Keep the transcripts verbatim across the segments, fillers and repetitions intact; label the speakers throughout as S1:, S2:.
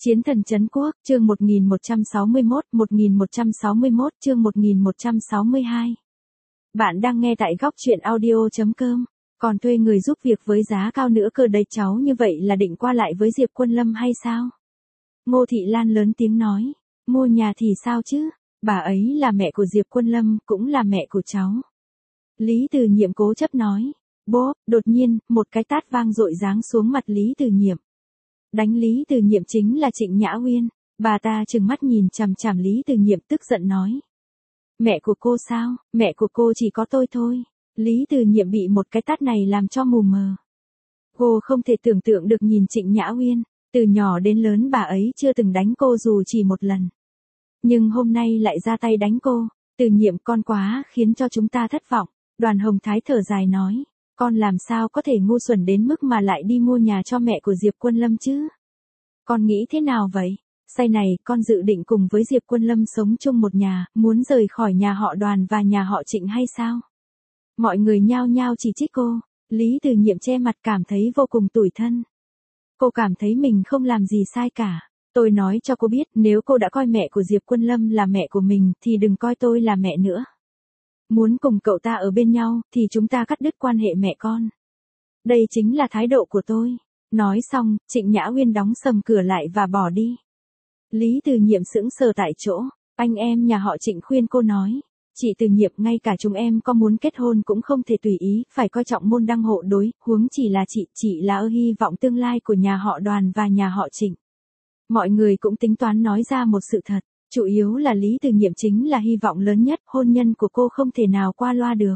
S1: Chiến thần trấn quốc, chương một nghìn một trăm sáu mươi mốt, một nghìn một trăm sáu mươi mốt, chương một nghìn một trăm sáu mươi hai. Bạn đang nghe tại góc truyện audio chấm com, còn thuê người giúp việc với giá cao nữa cơ đấy, cháu như vậy là định qua lại với Diệp Quân Lâm hay sao? Ngô Thị Lan lớn tiếng nói, mua nhà thì sao chứ, bà ấy là mẹ của Diệp Quân Lâm, cũng là mẹ của cháu. Lý Từ Nhiệm cố chấp nói, bốp, đột nhiên, một cái tát vang dội giáng xuống mặt Lý Từ Nhiệm. Đánh Lý Từ Nhiệm chính là Trịnh Nhã Uyên, bà ta trừng mắt nhìn chằm chằm Lý Từ Nhiệm tức giận nói. Mẹ của cô sao, mẹ của cô chỉ có tôi thôi. Lý Từ Nhiệm bị một cái tát này làm cho mù mờ. Cô không thể tưởng tượng được nhìn Trịnh Nhã Uyên, từ nhỏ đến lớn bà ấy chưa từng đánh cô dù chỉ một lần. Nhưng hôm nay lại ra tay đánh cô, Từ Nhiệm con quá khiến cho chúng ta thất vọng. Đoàn Hồng Thái thở dài nói. Con làm sao có thể ngu xuẩn đến mức mà lại đi mua nhà cho mẹ của Diệp Quân Lâm chứ? Con nghĩ thế nào vậy? Sau này con dự định cùng với Diệp Quân Lâm sống chung một nhà, muốn rời khỏi nhà họ Đoàn và nhà họ Trịnh hay sao? Mọi người nhao nhao chỉ trích cô, Lý Từ Nhiệm che mặt cảm thấy vô cùng tủi thân. Cô cảm thấy mình không làm gì sai cả. Tôi nói cho cô biết, nếu cô đã coi mẹ của Diệp Quân Lâm là mẹ của mình thì đừng coi tôi là mẹ nữa. Muốn cùng cậu ta ở bên nhau, thì chúng ta cắt đứt quan hệ mẹ con. Đây chính là thái độ của tôi. Nói xong, Trịnh Nhã Uyên đóng sầm cửa lại và bỏ đi. Lý Từ Nhiệm sững sờ tại chỗ, anh em nhà họ Trịnh khuyên cô nói. Chị Từ Nhiệm, ngay cả chúng em có muốn kết hôn cũng không thể tùy ý, phải coi trọng môn đăng hộ đối, huống chỉ là chị, chị là ơ hy vọng tương lai của nhà họ Đoàn và nhà họ Trịnh. Mọi người cũng tính toán nói ra một sự thật. Chủ yếu là Lý Từ Nhiệm chính là hy vọng lớn nhất, hôn nhân của cô không thể nào qua loa được.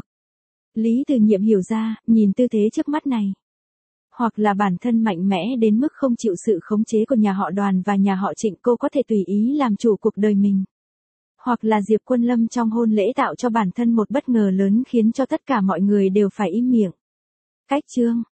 S1: Lý Từ Nhiệm hiểu ra, nhìn tư thế trước mắt này. Hoặc là bản thân mạnh mẽ đến mức không chịu sự khống chế của nhà họ Đoàn và nhà họ Trịnh, cô có thể tùy ý làm chủ cuộc đời mình. Hoặc là Diệp Quân Lâm trong hôn lễ tạo cho bản thân một bất ngờ lớn khiến cho tất cả mọi người đều phải im miệng. Cách chương,